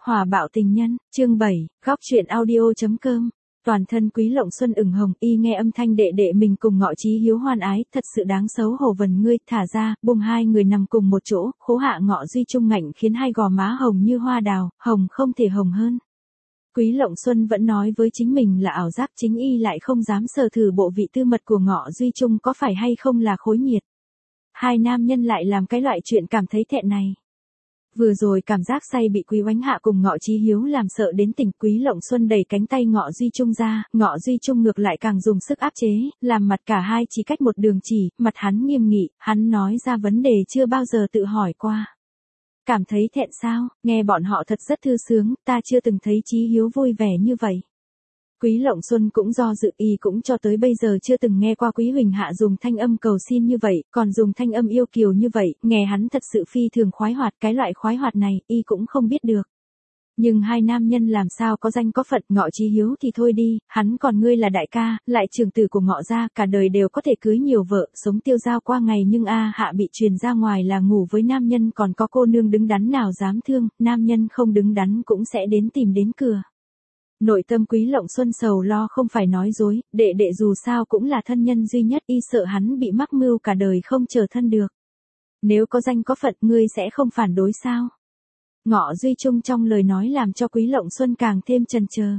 Hỏa bạo tình nhân, chương 7, góc truyện audio.com. Toàn thân Quý Lộng Xuân ửng hồng, y nghe âm thanh đệ đệ mình cùng Ngọ Chí Hiếu hoan ái, thật sự đáng xấu hổ vần ngươi, thả ra, bùng hai người nằm cùng một chỗ, khố hạ Ngọ Duy Trung ngạnh khiến hai gò má hồng như hoa đào, hồng không thể hồng hơn. Quý Lộng Xuân vẫn nói với chính mình là ảo giác, chính y lại không dám sờ thử bộ vị tư mật của Ngọ Duy Trung có phải hay không là khối nhiệt. Hai nam nhân lại làm cái loại chuyện cảm thấy thẹn này. Vừa rồi cảm giác say bị Quý Oánh Hạ cùng Ngọ Chí Hiếu làm sợ đến tỉnh, Quý Lộng Xuân đẩy cánh tay Ngọ Duy Trung ra, Ngọ Duy Trung ngược lại càng dùng sức áp chế, làm mặt cả hai chỉ cách một đường chỉ, mặt hắn nghiêm nghị, hắn nói ra vấn đề chưa bao giờ tự hỏi qua. Cảm thấy thẹn sao, nghe bọn họ thật rất thư sướng, ta chưa từng thấy Chí Hiếu vui vẻ như vậy. Quý Lộng Xuân cũng do dự, y cũng cho tới bây giờ chưa từng nghe qua Quý Huỳnh Hạ dùng thanh âm cầu xin như vậy, còn dùng thanh âm yêu kiều như vậy, nghe hắn thật sự phi thường khoái hoạt, cái loại khoái hoạt này, y cũng không biết được. Nhưng hai nam nhân làm sao có danh có phận, Ngọ Chí Hiếu thì thôi đi, hắn còn ngươi là đại ca, lại trưởng tử của Ngọ gia, cả đời đều có thể cưới nhiều vợ, sống tiêu dao qua ngày, nhưng Hạ bị truyền ra ngoài là ngủ với nam nhân, còn có cô nương đứng đắn nào dám thương, nam nhân không đứng đắn cũng sẽ đến tìm đến cửa. Nội tâm Quý Lộng Xuân sầu lo không phải nói dối, đệ đệ dù sao cũng là thân nhân duy nhất, y sợ hắn bị mắc mưu cả đời không trở thân được. Nếu có danh có phận ngươi sẽ không phản đối sao? Ngọ Duy Trung trong lời nói làm cho Quý Lộng Xuân càng thêm chần chờ.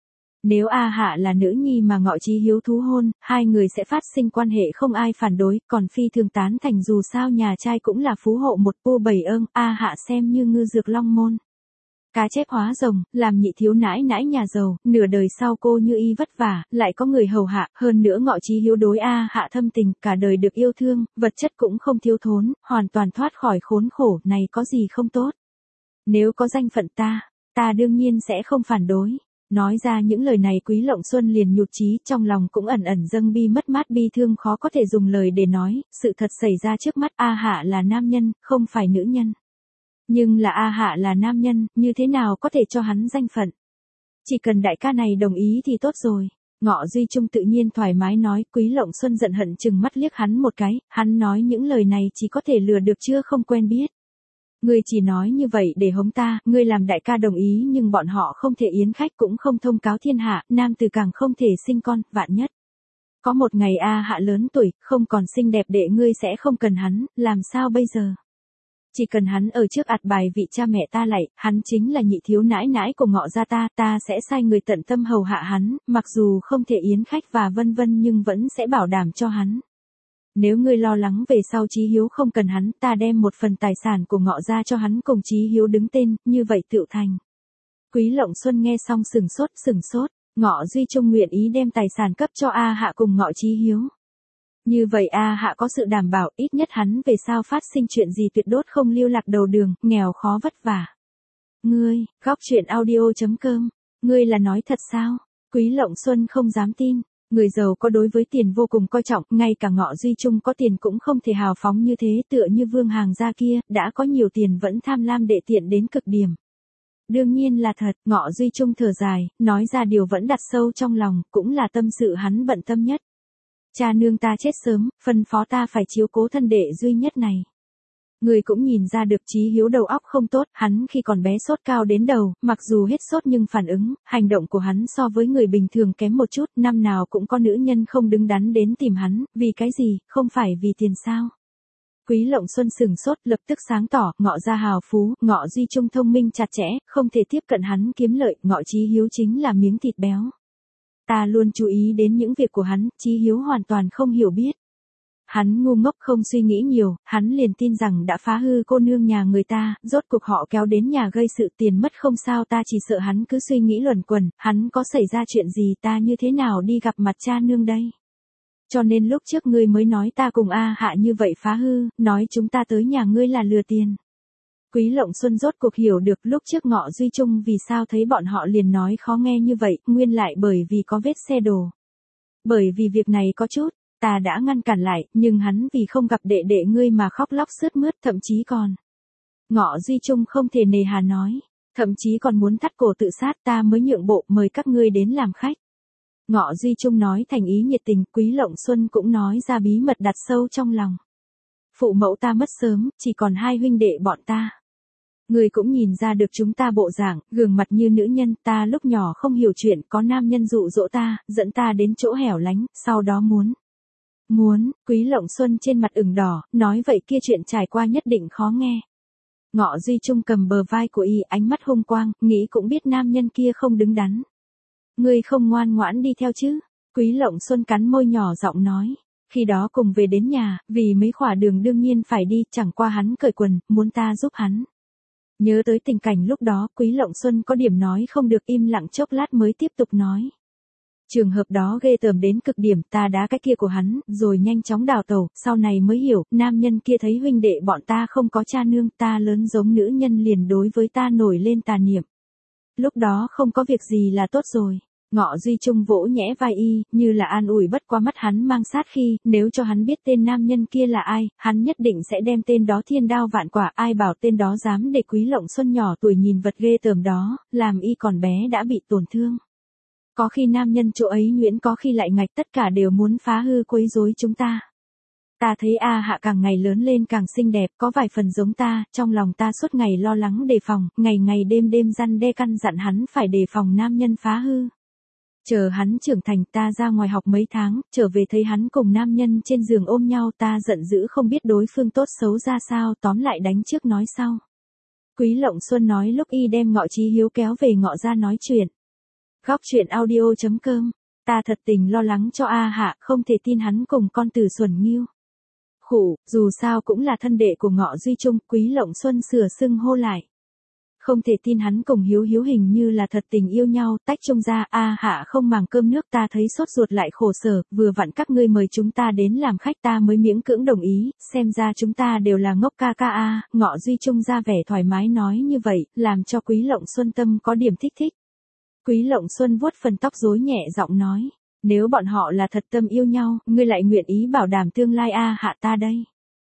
Nếu Hạ là nữ nhi mà Ngọ Chí Hiếu thú hôn, hai người sẽ phát sinh quan hệ không ai phản đối, còn phi thường tán thành, dù sao nhà trai cũng là phú hộ một pu bảy ơn, Hạ xem như ngư dược long môn. Cá chép hóa rồng, làm nhị thiếu nãi nãi nhà giàu, nửa đời sau cô như y vất vả, lại có người hầu hạ, hơn nữa Ngọ Chí Hiếu đối Hạ thâm tình, cả đời được yêu thương, vật chất cũng không thiếu thốn, hoàn toàn thoát khỏi khốn khổ, này có gì không tốt. Nếu có danh phận ta đương nhiên sẽ không phản đối. Nói ra những lời này Quý Lộng Xuân liền nhụt chí, trong lòng cũng ẩn ẩn dâng bi mất mát bi thương khó có thể dùng lời để nói, sự thật xảy ra trước mắt, Hạ là nam nhân, không phải nữ nhân. Nhưng là Hạ là nam nhân, như thế nào có thể cho hắn danh phận? Chỉ cần đại ca này đồng ý thì tốt rồi. Ngọ Duy Trung tự nhiên thoải mái nói, Quý Lộng Xuân giận hận chừng mắt liếc hắn một cái, hắn nói những lời này chỉ có thể lừa được chưa không quen biết. Ngươi chỉ nói như vậy để hống ta, ngươi làm đại ca đồng ý nhưng bọn họ không thể yến khách cũng không thông cáo thiên hạ, nam tử càng không thể sinh con, vạn nhất. Có một ngày Hạ lớn tuổi, không còn xinh đẹp đệ ngươi sẽ không cần hắn, làm sao bây giờ? Chỉ cần hắn ở trước ạt bài vị cha mẹ ta lại, hắn chính là nhị thiếu nãi nãi của Ngọ gia ta sẽ sai người tận tâm hầu hạ hắn, mặc dù không thể yến khách và vân vân nhưng vẫn sẽ bảo đảm cho hắn. Nếu ngươi lo lắng về sau Chí Hiếu không cần hắn, ta đem một phần tài sản của Ngọ gia cho hắn cùng Chí Hiếu đứng tên, như vậy tựu thành. Quý Lộng Xuân nghe xong sừng sốt, Ngọ Duy Trung nguyện ý đem tài sản cấp cho Hạ cùng Ngọ Chí Hiếu. Như vậy Hạ có sự đảm bảo, ít nhất hắn về sau phát sinh chuyện gì tuyệt đốt không lưu lạc đầu đường, nghèo khó vất vả. Ngươi, góc truyện audio.com, ngươi là nói thật sao? Quý Lộng Xuân không dám tin. Người giàu có đối với tiền vô cùng coi trọng, ngay cả Ngọ Duy Trung có tiền cũng không thể hào phóng như thế, tựa như Vương Hàng gia kia, đã có nhiều tiền vẫn tham lam đệ tiện đến cực điểm. Đương nhiên là thật, Ngọ Duy Trung thở dài, nói ra điều vẫn đặt sâu trong lòng, cũng là tâm sự hắn bận tâm nhất. Cha nương ta chết sớm, phân phó ta phải chiếu cố thân đệ duy nhất này. Người cũng nhìn ra được Chí Hiếu đầu óc không tốt, hắn khi còn bé sốt cao đến đầu, mặc dù hết sốt nhưng phản ứng, hành động của hắn so với người bình thường kém một chút, năm nào cũng có nữ nhân không đứng đắn đến tìm hắn, vì cái gì, không phải vì tiền sao. Quý Lộng Xuân sừng sốt, lập tức sáng tỏ, Ngọ gia hào phú, Ngọ Duy Trung thông minh chặt chẽ, không thể tiếp cận hắn kiếm lợi, Ngọ Chí Hiếu chính là miếng thịt béo. Ta luôn chú ý đến những việc của hắn, Chí Hiếu hoàn toàn không hiểu biết. Hắn ngu ngốc không suy nghĩ nhiều, hắn liền tin rằng đã phá hư cô nương nhà người ta, rốt cuộc họ kéo đến nhà gây sự tiền mất không sao, ta chỉ sợ hắn cứ suy nghĩ luẩn quẩn, hắn có xảy ra chuyện gì ta như thế nào đi gặp mặt cha nương đây. Cho nên lúc trước ngươi mới nói ta cùng Hạ như vậy phá hư, nói chúng ta tới nhà ngươi là lừa tiền. Quý Lộng Xuân rốt cuộc hiểu được lúc trước Ngọ Duy Trung vì sao thấy bọn họ liền nói khó nghe như vậy, nguyên lại bởi vì có vết xe đổ. Bởi vì việc này có chút, ta đã ngăn cản lại, nhưng hắn vì không gặp đệ đệ ngươi mà khóc lóc sướt mướt, thậm chí còn. Ngọ Duy Trung không thể nề hà nói, thậm chí còn muốn thắt cổ tự sát, ta mới nhượng bộ mời các ngươi đến làm khách. Ngọ Duy Trung nói thành ý nhiệt tình, Quý Lộng Xuân cũng nói ra bí mật đặt sâu trong lòng. Phụ mẫu ta mất sớm, chỉ còn hai huynh đệ bọn ta. Ngươi cũng nhìn ra được chúng ta bộ dạng, gương mặt như nữ nhân, ta lúc nhỏ không hiểu chuyện, có nam nhân dụ dỗ ta, dẫn ta đến chỗ hẻo lánh, sau đó muốn, Quý Lộng Xuân trên mặt ửng đỏ, nói vậy kia chuyện trải qua nhất định khó nghe. Ngọ Duy Trung cầm bờ vai của y, ánh mắt hung quang, nghĩ cũng biết nam nhân kia không đứng đắn. Ngươi không ngoan ngoãn đi theo chứ? Quý Lộng Xuân cắn môi nhỏ giọng nói. Khi đó cùng về đến nhà, vì mấy khỏa đường đương nhiên phải đi, chẳng qua hắn cởi quần, muốn ta giúp hắn. Nhớ tới tình cảnh lúc đó, Quý Lộng Xuân có điểm nói không được, im lặng chốc lát mới tiếp tục nói. Trường hợp đó ghê tởm đến cực điểm, ta đá cái kia của hắn, rồi nhanh chóng đào tẩu, sau này mới hiểu, nam nhân kia thấy huynh đệ bọn ta không có cha nương, ta lớn giống nữ nhân liền đối với ta nổi lên tà niệm. Lúc đó không có việc gì là tốt rồi. Ngọ Duy Trung vỗ nhẽ vai y, như là an ủi, bất qua mắt hắn mang sát khi, nếu cho hắn biết tên nam nhân kia là ai, hắn nhất định sẽ đem tên đó thiên đao vạn quả, ai bảo tên đó dám để Quý Lộng Xuân nhỏ tuổi nhìn vật ghê tởm đó, làm y còn bé đã bị tổn thương. Có khi nam nhân chỗ ấy nhuyễn, có khi lại ngạch, tất cả đều muốn phá hư quấy rối chúng ta. Ta thấy A Hạ càng ngày lớn lên càng xinh đẹp, có vài phần giống ta, trong lòng ta suốt ngày lo lắng đề phòng, ngày ngày đêm đêm răn đe căn dặn hắn phải đề phòng nam nhân phá hư. Chờ hắn trưởng thành, ta ra ngoài học mấy tháng, trở về thấy hắn cùng nam nhân trên giường ôm nhau, ta giận dữ không biết đối phương tốt xấu ra sao, tóm lại đánh trước nói sau. Quý Lộng Xuân nói lúc y đem Ngọ Chí Hiếu kéo về Ngọ ra nói chuyện. Góc chuyện audio.com, ta thật tình lo lắng cho A Hạ, không thể tin hắn cùng con Từ Xuẩn Nghiêu. Khủ, dù sao cũng là thân đệ của Ngọ Duy Trung, Quý Lộng Xuân sửa xưng hô lại. Không thể tin hắn cùng Hiếu Hiếu hình như là thật tình yêu nhau, tách trông ra, A Hạ không màng cơm nước, ta thấy sốt ruột lại khổ sở, vừa vặn các ngươi mời chúng ta đến làm khách ta mới miễn cưỡng đồng ý, xem ra chúng ta đều là ngốc ca ca a. Ngọ Duy Trung ra vẻ thoải mái nói như vậy, làm cho Quý Lộng Xuân tâm có điểm thích. Quý Lộng Xuân vuốt phần tóc rối nhẹ giọng nói, nếu bọn họ là thật tâm yêu nhau, ngươi lại nguyện ý bảo đảm tương lai A Hạ ta đây.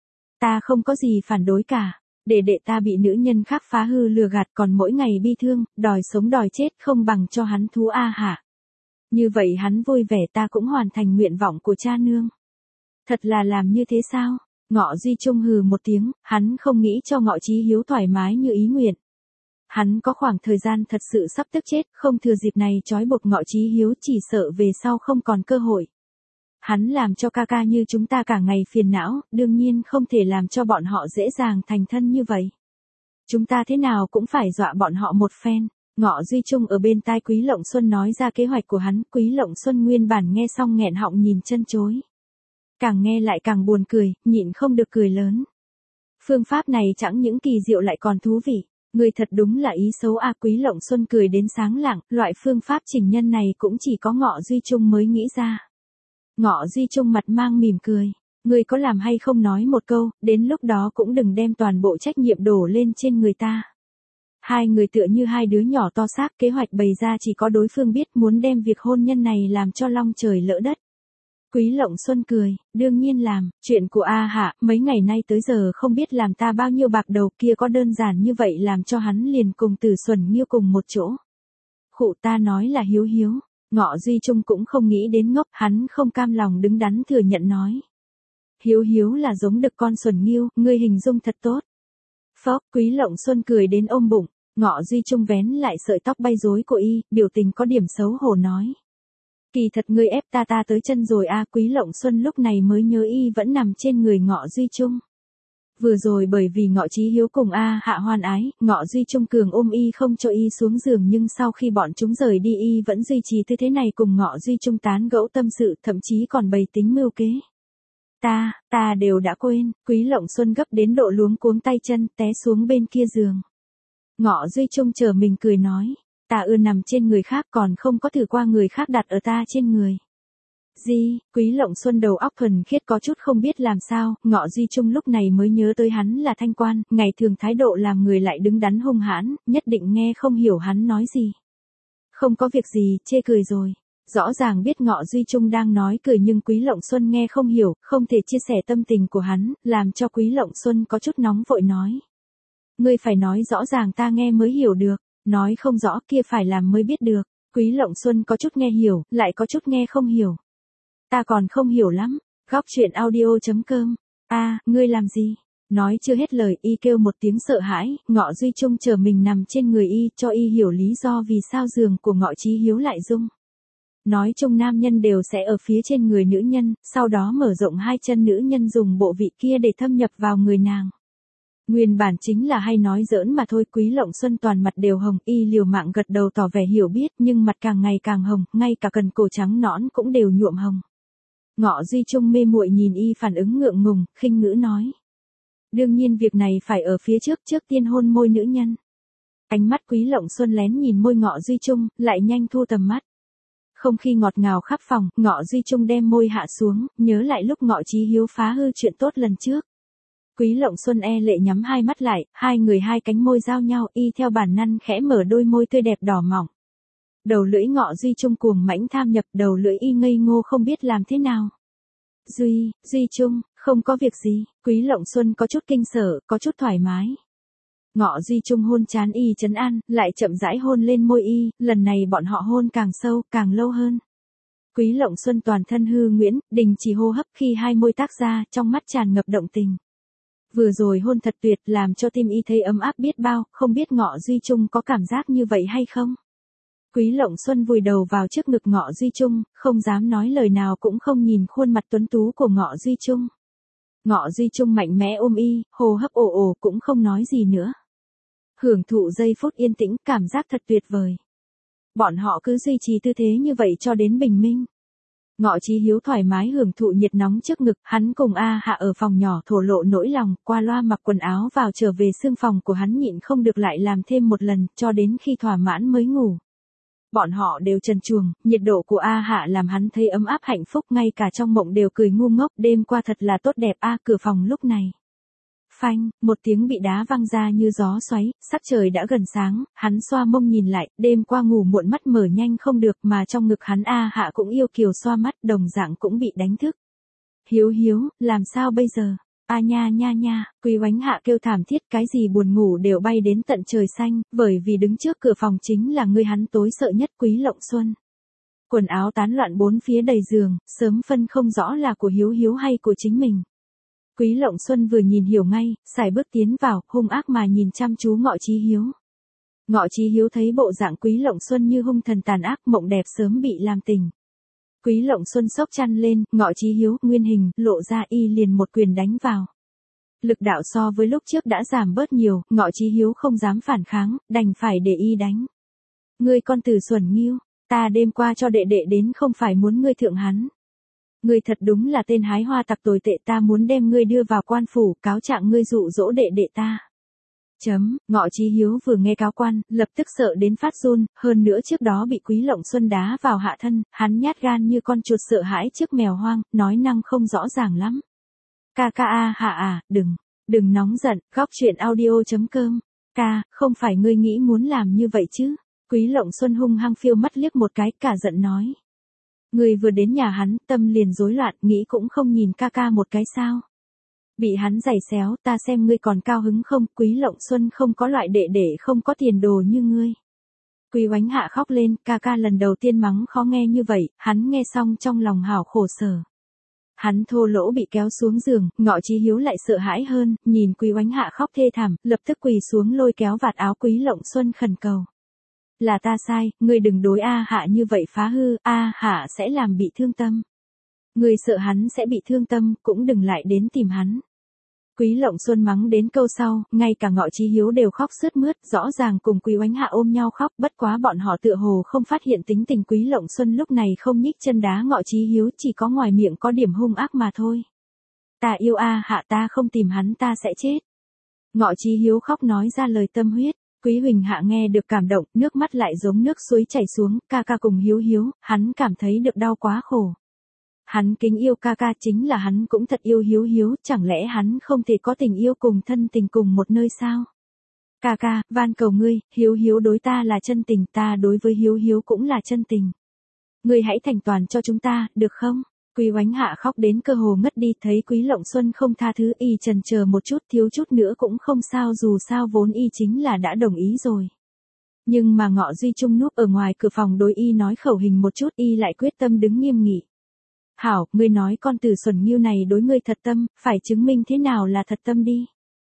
Ta không có gì phản đối cả. Để đệ ta bị nữ nhân khác phá hư lừa gạt, còn mỗi ngày bi thương, đòi sống đòi chết, không bằng cho hắn thú A Hạ. Như vậy hắn vui vẻ, ta cũng hoàn thành nguyện vọng của cha nương. Thật là làm như thế sao? Ngọ Duy Trung hừ một tiếng, hắn không nghĩ cho Ngọ Chí Hiếu thoải mái như ý nguyện. Hắn có khoảng thời gian thật sự sắp tức chết, không thừa dịp này trói buộc Ngọ Chí Hiếu, chỉ sợ về sau không còn cơ hội. Hắn làm cho ca ca như chúng ta cả ngày phiền não, đương nhiên không thể làm cho bọn họ dễ dàng thành thân như vậy. Chúng ta thế nào cũng phải dọa bọn họ một phen. Ngọ Duy Trung ở bên tai Quý Lộng Xuân nói ra kế hoạch của hắn, Quý Lộng Xuân nguyên bản nghe xong nghẹn họng nhìn chân chối. Càng nghe lại càng buồn cười, nhịn không được cười lớn. Phương pháp này chẳng những kỳ diệu lại còn thú vị. Người thật đúng là ý xấu a. Quý Lộng Xuân cười đến sáng lạng, loại phương pháp chỉnh nhân này cũng chỉ có Ngọ Duy Trung mới nghĩ ra. Ngọ Duy Trung mặt mang mỉm cười. Người có làm hay không nói một câu, đến lúc đó cũng đừng đem toàn bộ trách nhiệm đổ lên trên người ta. Hai người tựa như hai đứa nhỏ to xác, kế hoạch bày ra chỉ có đối phương biết, muốn đem việc hôn nhân này làm cho long trời lỡ đất. Quý Lộng Xuân cười, đương nhiên làm, chuyện của A Hạ, mấy ngày nay tới giờ không biết làm ta bao nhiêu bạc đầu, kia có đơn giản như vậy làm cho hắn liền cùng Từ Xuẩn Nghiêu cùng một chỗ. Khụ, ta nói là Hiếu Hiếu. Ngọ Duy Trung cũng không nghĩ đến ngốc, hắn không cam lòng đứng đắn thừa nhận nói. Hiếu Hiếu là giống đực con Xuẩn Nghiêu, ngươi hình dung thật tốt. Phốc, Quý Lộng Xuân cười đến ôm bụng, Ngọ Duy Trung vén lại sợi tóc bay rối của y, biểu tình có điểm xấu hổ nói. Kỳ thật ngươi ép ta tới chân rồi a. Quý Lộng Xuân lúc này mới nhớ y vẫn nằm trên người Ngọ Duy Trung. Vừa rồi bởi vì Ngọ Chí Hiếu cùng A Hạ hoan ái, Ngọ Duy Trung cường ôm y không cho y xuống giường, nhưng sau khi bọn chúng rời đi y vẫn duy trì tư thế này cùng Ngọ Duy Trung tán gẫu tâm sự, thậm chí còn bày tính mưu kế. Ta đều đã quên. Quý Lộng Xuân gấp đến độ luống cuống tay chân, té xuống bên kia giường. Ngọ Duy Trung chờ mình cười nói, ta ưa nằm trên người khác, còn không có thử qua người khác đặt ở ta trên người. Gì? Quý Lộng Xuân đầu óc thuần khiết có chút không biết làm sao, Ngọ Duy Trung lúc này mới nhớ tới hắn là thanh quan, ngày thường thái độ làm người lại đứng đắn hung hãn, nhất định nghe không hiểu hắn nói gì. Không có việc gì, chê cười rồi. Rõ ràng biết Ngọ Duy Trung đang nói cười nhưng Quý Lộng Xuân nghe không hiểu, không thể chia sẻ tâm tình của hắn, làm cho Quý Lộng Xuân có chút nóng vội nói. Ngươi phải nói rõ ràng ta nghe mới hiểu được, nói không rõ kia phải làm mới biết được. Quý Lộng Xuân có chút nghe hiểu, lại có chút nghe không hiểu. Ta còn không hiểu lắm. Góc chuyện audio.com. Ngươi làm gì? Nói chưa hết lời, y kêu một tiếng sợ hãi, Ngọ Duy Trung chờ mình nằm trên người y, cho y hiểu lý do vì sao giường của Ngọ Chí Hiếu lại rung. Nói chung nam nhân đều sẽ ở phía trên người nữ nhân, sau đó mở rộng hai chân nữ nhân dùng bộ vị kia để thâm nhập vào người nàng. Nguyên bản chính là hay nói giỡn mà thôi. Quý Lộng Xuân toàn mặt đều hồng, y liều mạng gật đầu tỏ vẻ hiểu biết, nhưng mặt càng ngày càng hồng, ngay cả cần cổ trắng nõn cũng đều nhuộm hồng. Ngọ Duy Trung mê muội nhìn y phản ứng ngượng ngùng, khinh ngữ nói. Đương nhiên việc này phải ở phía trước tiên hôn môi nữ nhân. Ánh mắt Quý Lộng Xuân lén nhìn môi Ngọ Duy Trung, lại nhanh thu tầm mắt. Không khí ngọt ngào khắp phòng, Ngọ Duy Trung đem môi hạ xuống, nhớ lại lúc Ngọ Chí Hiếu phá hư chuyện tốt lần trước. Quý Lộng Xuân e lệ nhắm hai mắt lại, hai người hai cánh môi giao nhau, y theo bản năng khẽ mở đôi môi tươi đẹp đỏ mỏng. Đầu lưỡi Ngọ Duy Trung cuồng mãnh tham nhập, đầu lưỡi y ngây ngô không biết làm thế nào. Duy Trung, không có việc gì. Quý Lộng Xuân có chút kinh sợ, có chút thoải mái. Ngọ Duy Trung hôn trán y trấn an, lại chậm rãi hôn lên môi y, lần này bọn họ hôn càng sâu, càng lâu hơn. Quý Lộng Xuân toàn thân hư nguyễn, đình chỉ hô hấp khi hai môi tác ra, trong mắt tràn ngập động tình. Vừa rồi hôn thật tuyệt, làm cho tim y thấy ấm áp biết bao, không biết Ngọ Duy Trung có cảm giác như vậy hay không? Quý Lộng Xuân vùi đầu vào trước ngực Ngọ Duy Trung, không dám nói lời nào cũng không nhìn khuôn mặt tuấn tú của Ngọ Duy Trung. Ngọ Duy Trung mạnh mẽ ôm y, hô hấp ồ ồ cũng không nói gì nữa. Hưởng thụ giây phút yên tĩnh, cảm giác thật tuyệt vời. Bọn họ cứ duy trì tư thế như vậy cho đến bình minh. Ngọ Chí Hiếu thoải mái hưởng thụ nhiệt nóng trước ngực, hắn cùng A Hạ ở phòng nhỏ thổ lộ nỗi lòng, qua loa mặc quần áo vào trở về xương phòng của hắn nhịn không được lại làm thêm một lần, cho đến khi thỏa mãn mới ngủ. Bọn họ đều trần truồng, nhiệt độ của A Hạ làm hắn thấy ấm áp hạnh phúc, ngay cả trong mộng đều cười ngu ngốc, đêm qua thật là tốt đẹp a. Cửa phòng lúc này. Phanh, một tiếng bị đá văng ra như gió xoáy, sắc trời đã gần sáng, hắn xoa mông nhìn lại, đêm qua ngủ muộn mắt mở nhanh không được mà trong ngực hắn A Hạ cũng yêu kiều xoa mắt, đồng dạng cũng bị đánh thức. Hiếu, làm sao bây giờ? A nha, Quý Oánh Hạ kêu thảm thiết, cái gì buồn ngủ đều bay đến tận trời xanh, bởi vì đứng trước cửa phòng chính là người hắn tối sợ nhất, Quý Lộng Xuân. Quần áo tán loạn bốn phía đầy giường, sớm phân không rõ là của Hiếu hay của chính mình. Quý Lộng Xuân vừa nhìn hiểu ngay, sải bước tiến vào, hung ác mà nhìn chăm chú Ngọ Chí Hiếu. Ngọ Chí Hiếu thấy bộ dạng Quý Lộng Xuân như hung thần tàn ác, mộng đẹp sớm bị làm tình. Quý Lộng Xuân xốc chăn lên, Ngọ Chí Hiếu nguyên hình lộ ra, y liền một quyền đánh vào. Lực đạo so với lúc trước đã giảm bớt nhiều, Ngọ Chí Hiếu không dám phản kháng, đành phải để y đánh. Ngươi con tử xuẩn nghiêu, ta đêm qua cho đệ đệ đến không phải muốn ngươi thượng hắn. Ngươi thật đúng là tên hái hoa tặc tồi tệ, ta muốn đem ngươi đưa vào quan phủ, cáo trạng ngươi dụ dỗ đệ đệ ta. Ngọ Chí Hiếu vừa nghe cáo quan, lập tức sợ đến phát run, hơn nữa trước đó bị Quý Lộng Xuân đá vào hạ thân, hắn nhát gan như con chuột sợ hãi trước mèo hoang, nói năng không rõ ràng lắm. Ca a Hạ à, đừng nóng giận, góc chuyện audio.com. Ca, không phải ngươi nghĩ muốn làm như vậy chứ? Quý Lộng Xuân hung hăng phiêu mắt liếc một cái, cả giận nói. Ngươi vừa đến nhà hắn, tâm liền rối loạn, nghĩ cũng không nhìn ca một cái sao? Bị hắn giày xéo, ta xem ngươi còn cao hứng không? Quý Lộng Xuân không có loại đệ đệ không có tiền đồ như ngươi. Quý Oánh Hạ khóc lên, ca lần đầu tiên mắng khó nghe như vậy, hắn nghe xong trong lòng hảo khổ sở. Hắn thô lỗ bị kéo xuống giường, Ngọ Chí Hiếu lại sợ hãi hơn, nhìn Quý Oánh Hạ khóc thê thảm, lập tức quỳ xuống lôi kéo vạt áo Quý Lộng Xuân khẩn cầu. Là ta sai, ngươi đừng đối A Hạ như vậy, phá hư, A Hạ sẽ làm bị thương tâm. Ngươi sợ hắn sẽ bị thương tâm, cũng đừng lại đến tìm hắn. Quý Lộng Xuân mắng đến câu sau, ngay cả Ngọ Chí Hiếu đều khóc sướt mướt, rõ ràng cùng Quý Oánh Hạ ôm nhau khóc, bất quá bọn họ tựa hồ không phát hiện tính tình Quý Lộng Xuân lúc này không nhích chân đá Ngọ Chí Hiếu, chỉ có ngoài miệng có điểm hung ác mà thôi. Ta yêu A Hạ, ta không tìm hắn ta sẽ chết. Ngọ Chí Hiếu khóc nói ra lời tâm huyết. Quý Huỳnh Hạ nghe được cảm động, nước mắt lại giống nước suối chảy xuống, ca cùng Hiếu, hắn cảm thấy được đau quá khổ. Hắn kính yêu ca chính là hắn cũng thật yêu Hiếu, chẳng lẽ hắn không thể có tình yêu cùng thân tình cùng một nơi sao? Ca, van cầu ngươi, Hiếu đối ta là chân tình, ta đối với Hiếu cũng là chân tình. Ngươi hãy thành toàn cho chúng ta, được không? Quý Oánh Hạ khóc đến cơ hồ ngất đi, thấy Quý Lộng Xuân không tha thứ, y chần chờ một chút, thiếu chút nữa cũng không sao, dù sao vốn y chính là đã đồng ý rồi. Nhưng mà Ngọ Duy Trung núp ở ngoài cửa phòng đối y nói khẩu hình một chút, y lại quyết tâm đứng nghiêm nghị. Hảo, ngươi nói con tử xuẩn nghiêu này đối ngươi thật tâm, phải chứng minh thế nào là thật tâm đi.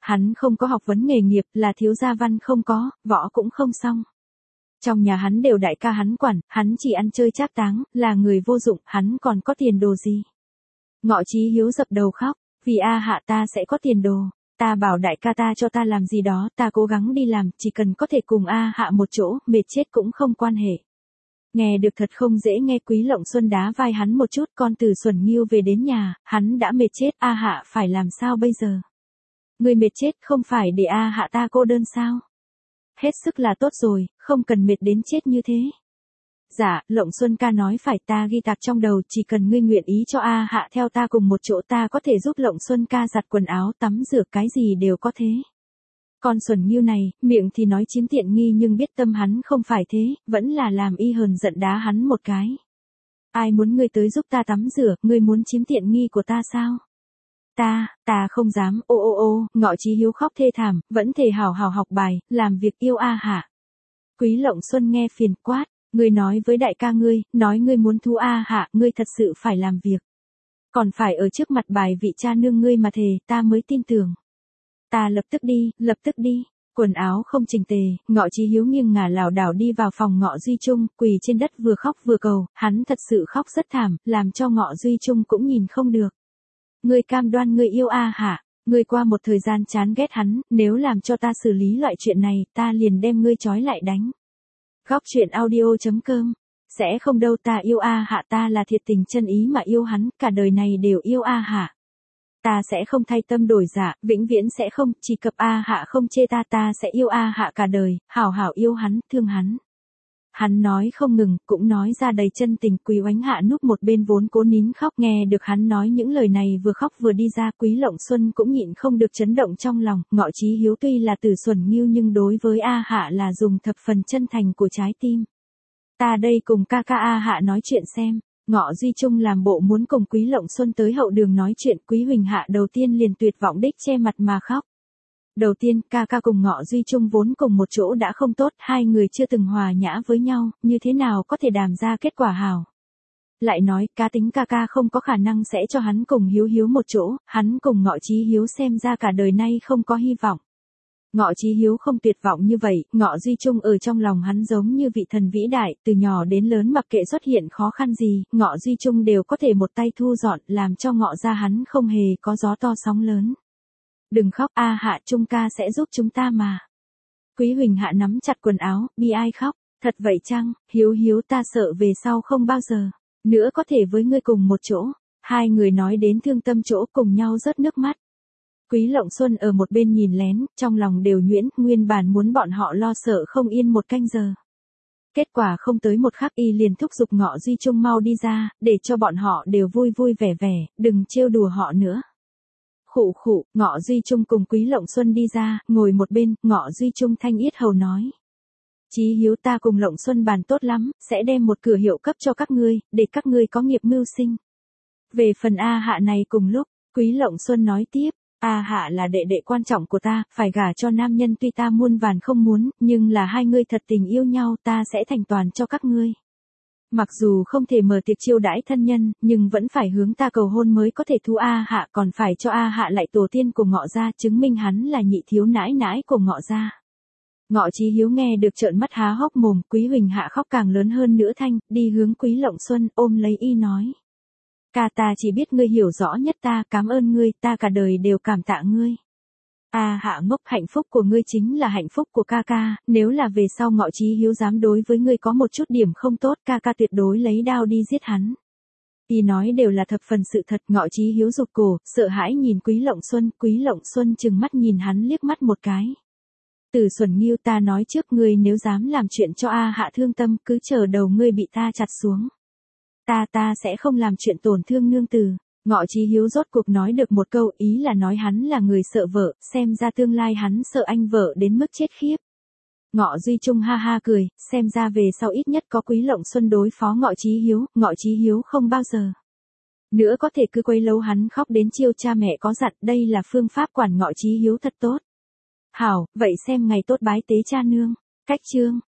Hắn không có học vấn nghề nghiệp, là thiếu gia văn không có, võ cũng không xong. Trong nhà hắn đều đại ca hắn quản, hắn chỉ ăn chơi trác táng, là người vô dụng, hắn còn có tiền đồ gì. Ngọ Chí Hiếu dập đầu khóc, vì A Hạ ta sẽ có tiền đồ, ta bảo đại ca ta cho ta làm gì đó, ta cố gắng đi làm, chỉ cần có thể cùng A Hạ một chỗ, mệt chết cũng không quan hệ. Nghe được thật không dễ nghe. Quý Lộng Xuân đá vai hắn một chút, con từ Xuẩn Nghiêu về đến nhà, hắn đã mệt chết, A Hạ phải làm sao bây giờ? Người mệt chết không phải để A Hạ ta cô đơn sao? Hết sức là tốt rồi, không cần mệt đến chết như thế. Dạ, Lộng Xuân ca nói phải, ta ghi tạc trong đầu, chỉ cần ngươi nguyện ý cho A Hạ theo ta cùng một chỗ, ta có thể giúp Lộng Xuân ca giặt quần áo, tắm rửa, cái gì đều có thế. Con Xuẩn Nghiêu này, miệng thì nói chiếm tiện nghi nhưng biết tâm hắn không phải thế, vẫn là làm y hờn giận đá hắn một cái. Ai muốn ngươi tới giúp ta tắm rửa, ngươi muốn chiếm tiện nghi của ta sao? Ta không dám, ô, Ngọ Chí Hiếu khóc thê thảm, vẫn thề hào hào học bài, làm việc yêu A Hạ. Quý Lộng Xuân nghe phiền quát, ngươi nói với đại ca ngươi, nói ngươi muốn thu A Hạ, ngươi thật sự phải làm việc. Còn phải ở trước mặt bài vị cha nương ngươi mà thề, ta mới tin tưởng. Ta lập tức đi. Quần áo không chỉnh tề, Ngọ Chí Hiếu nghiêng ngả lảo đảo đi vào phòng Ngọ Duy Trung, quỳ trên đất vừa khóc vừa cầu, hắn thật sự khóc rất thảm, làm cho Ngọ Duy Trung cũng nhìn không được. Ngươi cam đoan ngươi yêu A Hạ, ngươi qua một thời gian chán ghét hắn, nếu làm cho ta xử lý loại chuyện này, ta liền đem ngươi trói lại đánh. Góc truyện audio.com. Sẽ không đâu, ta yêu A Hạ, ta là thiệt tình chân ý mà yêu hắn, cả đời này đều yêu A Hạ. Ta sẽ không thay tâm đổi dạ, vĩnh viễn sẽ không, chỉ cập A Hạ không chê ta sẽ yêu A Hạ cả đời, hảo hảo yêu hắn, thương hắn. Hắn nói không ngừng, cũng nói ra đầy chân tình. Quý Oánh Hạ núp một bên vốn cố nín khóc, nghe được hắn nói những lời này vừa khóc vừa đi ra. Quý Lộng Xuân cũng nhịn không được chấn động trong lòng. Ngọ Chí Hiếu tuy là từ Xuẩn Nghiêu nhưng đối với A Hạ là dùng thập phần chân thành của trái tim. Ta đây cùng ca ca A Hạ nói chuyện xem. Ngọ Duy Trung làm bộ muốn cùng Quý Lộng Xuân tới hậu đường nói chuyện. Quý Huỳnh Hạ đầu tiên liền tuyệt vọng đích che mặt mà khóc. Đầu tiên, ca ca cùng Ngọ Duy Trung vốn cùng một chỗ đã không tốt, hai người chưa từng hòa nhã với nhau, như thế nào có thể đàm ra kết quả hảo. Lại nói, cá tính ca ca không có khả năng sẽ cho hắn cùng Hiếu Hiếu một chỗ, hắn cùng Ngọ Chí Hiếu xem ra cả đời nay không có hy vọng. Ngọ Chí Hiếu không tuyệt vọng như vậy, Ngọ Duy Trung ở trong lòng hắn giống như vị thần vĩ đại, từ nhỏ đến lớn mặc kệ xuất hiện khó khăn gì, Ngọ Duy Trung đều có thể một tay thu dọn, làm cho Ngọ gia hắn không hề có gió to sóng lớn. Đừng khóc, A Hạ, Trung ca sẽ giúp chúng ta mà. Quý Huỳnh Hạ nắm chặt quần áo, bi ai khóc, thật vậy chăng, Hiếu ta sợ về sau không bao giờ nữa có thể với ngươi cùng một chỗ. Hai người nói đến thương tâm chỗ cùng nhau rớt nước mắt. Quý Lộng Xuân ở một bên nhìn lén, trong lòng đều nhuyễn, nguyên bản muốn bọn họ lo sợ không yên một canh giờ. Kết quả không tới một khắc y liền thúc giục Ngọ Duy Trung mau đi ra, để cho bọn họ đều vui vui vẻ vẻ, đừng trêu đùa họ nữa. Khụ, Ngọ Duy Trung cùng Quý Lộng Xuân đi ra, ngồi một bên, Ngọ Duy Trung thanh yết hầu nói. Chí Hiếu ta cùng Lộng Xuân bàn tốt lắm, sẽ đem một cửa hiệu cấp cho các ngươi, để các ngươi có nghiệp mưu sinh. Về phần A Hạ này cùng lúc, Quý Lộng Xuân nói tiếp, A Hạ là đệ đệ quan trọng của ta, phải gả cho nam nhân tuy ta muôn vàn không muốn, nhưng là hai ngươi thật tình yêu nhau ta sẽ thành toàn cho các ngươi. Mặc dù không thể mở tiệc chiêu đãi thân nhân, nhưng vẫn phải hướng ta cầu hôn mới có thể thu A Hạ, còn phải cho A Hạ lại tổ tiên của Ngọ gia, chứng minh hắn là nhị thiếu nãi nãi của Ngọ gia. Ngọ Chí Hiếu nghe được trợn mắt há hốc mồm, Quý Huỳnh Hạ khóc càng lớn hơn nữa thanh, đi hướng Quý Lộng Xuân, ôm lấy y nói. Ca ta chỉ biết ngươi hiểu rõ nhất ta, cảm ơn ngươi, ta cả đời đều cảm tạ ngươi. A Hạ ngốc, hạnh phúc của ngươi chính là hạnh phúc của ca ca, nếu là về sau Ngọ Chí Hiếu dám đối với ngươi có một chút điểm không tốt, ca ca tuyệt đối lấy đao đi giết hắn. Y nói đều là thập phần sự thật. Ngọ Chí Hiếu rụt cổ, sợ hãi nhìn Quý Lộng Xuân trừng mắt nhìn hắn liếc mắt một cái. Từ Xuẩn Nghiêu, ta nói trước ngươi nếu dám làm chuyện cho A Hạ thương tâm, cứ chờ đầu ngươi bị ta chặt xuống. Ta sẽ không làm chuyện tổn thương nương tử. Ngọ Chí Hiếu rốt cuộc nói được một câu, ý là nói hắn là người sợ vợ, xem ra tương lai hắn sợ anh vợ đến mức chết khiếp. Ngọ Duy Trung ha ha cười, xem ra về sau ít nhất có Quý Lộng Xuân đối phó Ngọ Chí Hiếu không bao giờ nữa có thể cứ quấy lâu hắn khóc đến chiêu cha mẹ có dặn, đây là phương pháp quản Ngọ Chí Hiếu thật tốt. Hảo, vậy xem ngày tốt bái tế cha nương. Cách chương